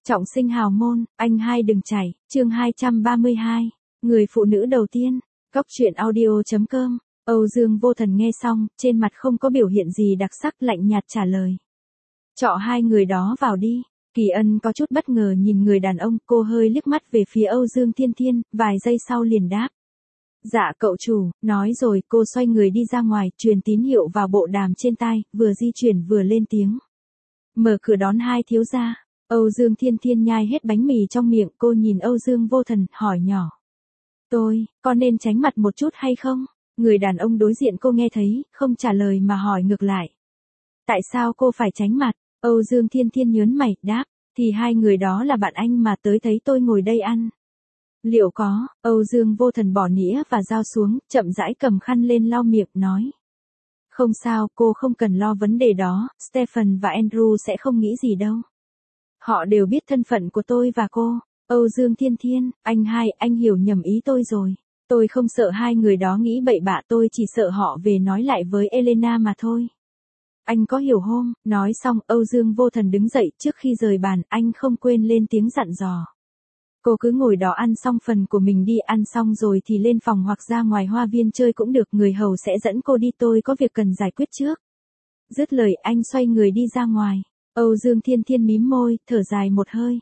Trọng sinh hào môn, anh hai đừng chảy, chương 232. Người phụ nữ đầu tiên. Góc truyện audio.com. Âu Dương Vô Thần nghe xong, trên mặt không có biểu hiện gì đặc sắc, lạnh nhạt trả lời. Chọ hai người đó vào đi. Kỳ Ân có chút bất ngờ nhìn người đàn ông, cô hơi liếc mắt về phía Âu Dương Thiên Thiên, vài giây sau liền đáp. Dạ cậu chủ, nói rồi cô xoay người đi ra ngoài, truyền tín hiệu vào bộ đàm trên tai, vừa di chuyển vừa lên tiếng. Mở cửa đón hai thiếu gia. Âu Dương Thiên Thiên nhai hết bánh mì trong miệng, cô nhìn Âu Dương Vô Thần, hỏi nhỏ. Con nên tránh mặt một chút hay không? Người đàn ông đối diện cô nghe thấy, không trả lời mà hỏi ngược lại. Tại sao cô phải tránh mặt? Âu Dương Thiên Thiên nhớn mày, đáp, thì hai người đó là bạn anh mà tới thấy tôi ngồi đây ăn. Liệu có? Âu Dương Vô Thần bỏ nĩa và dao xuống, chậm rãi cầm khăn lên lau miệng, nói. Không sao, cô không cần lo vấn đề đó, Stephen và Andrew sẽ không nghĩ gì đâu. Họ đều biết thân phận của tôi và cô. Âu Dương Thiên Thiên, anh hiểu nhầm ý tôi rồi. Tôi không sợ hai người đó nghĩ bậy bạ, tôi chỉ sợ họ về nói lại với Elena mà thôi. Anh có hiểu không? Nói xong, Âu Dương Vô Thần đứng dậy, trước khi rời bàn, anh không quên lên tiếng dặn dò. Cô cứ ngồi đó ăn xong phần của mình đi, ăn xong rồi thì lên phòng hoặc ra ngoài hoa viên chơi cũng được, người hầu sẽ dẫn cô đi, tôi có việc cần giải quyết trước. Dứt lời anh xoay người đi ra ngoài. Âu Dương Thiên Thiên mím môi, thở dài một hơi.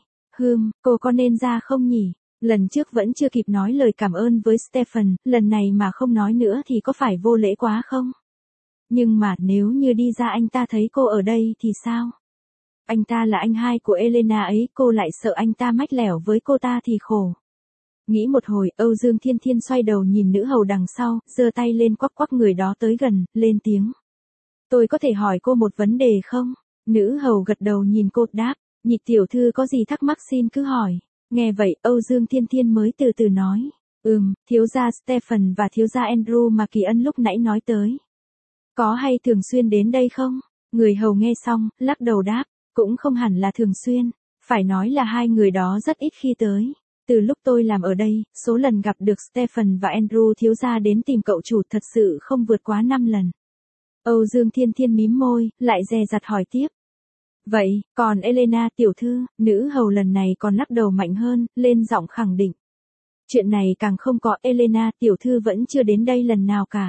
Cô có nên ra không nhỉ? Lần trước vẫn chưa kịp nói lời cảm ơn với Stephen, lần này mà không nói nữa thì có phải vô lễ quá không? Nhưng mà nếu như đi ra anh ta thấy cô ở đây thì sao? Anh ta là anh hai của Elena ấy, cô lại sợ anh ta mách lẻo với cô ta thì khổ. Nghĩ một hồi, Âu Dương Thiên Thiên xoay đầu nhìn nữ hầu đằng sau, giơ tay lên quắc quắc người đó tới gần, lên tiếng. Tôi có thể hỏi cô một vấn đề không? Nữ hầu gật đầu nhìn cô, đáp. Nhị tiểu thư có gì thắc mắc xin cứ hỏi. Nghe vậy, Âu Dương Thiên Thiên mới từ từ nói. Thiếu gia Stephen và thiếu gia Andrew mà Kỳ Ân lúc nãy nói tới. Có hay thường xuyên đến đây không? Người hầu nghe xong, lắc đầu đáp. Cũng không hẳn là thường xuyên. Phải nói là hai người đó rất ít khi tới. Từ lúc tôi làm ở đây, số lần gặp được Stephen và Andrew thiếu gia đến tìm cậu chủ thật sự không vượt quá 5 lần. Âu Dương Thiên Thiên mím môi, lại dè dặt hỏi tiếp. Vậy, còn Elena tiểu thư, nữ hầu lần này còn lắc đầu mạnh hơn, lên giọng khẳng định. Chuyện này càng không có, Elena tiểu thư vẫn chưa đến đây lần nào cả.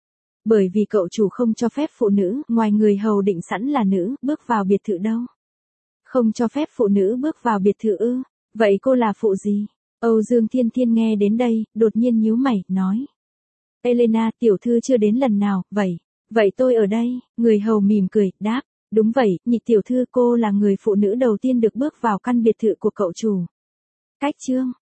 Bởi vì cậu chủ không cho phép phụ nữ, ngoài người hầu định sẵn là nữ, bước vào biệt thự đâu. Không cho phép phụ nữ bước vào biệt thự ư? Vậy cô là phụ gì? Âu Dương Thiên Thiên nghe đến đây, đột nhiên nhíu mày, nói. Elena tiểu thư chưa đến lần nào, vậy tôi ở đây, người hầu mỉm cười, đáp. Đúng vậy, nhị tiểu thư, cô là người phụ nữ đầu tiên được bước vào căn biệt thự của cậu chủ. Cách chương.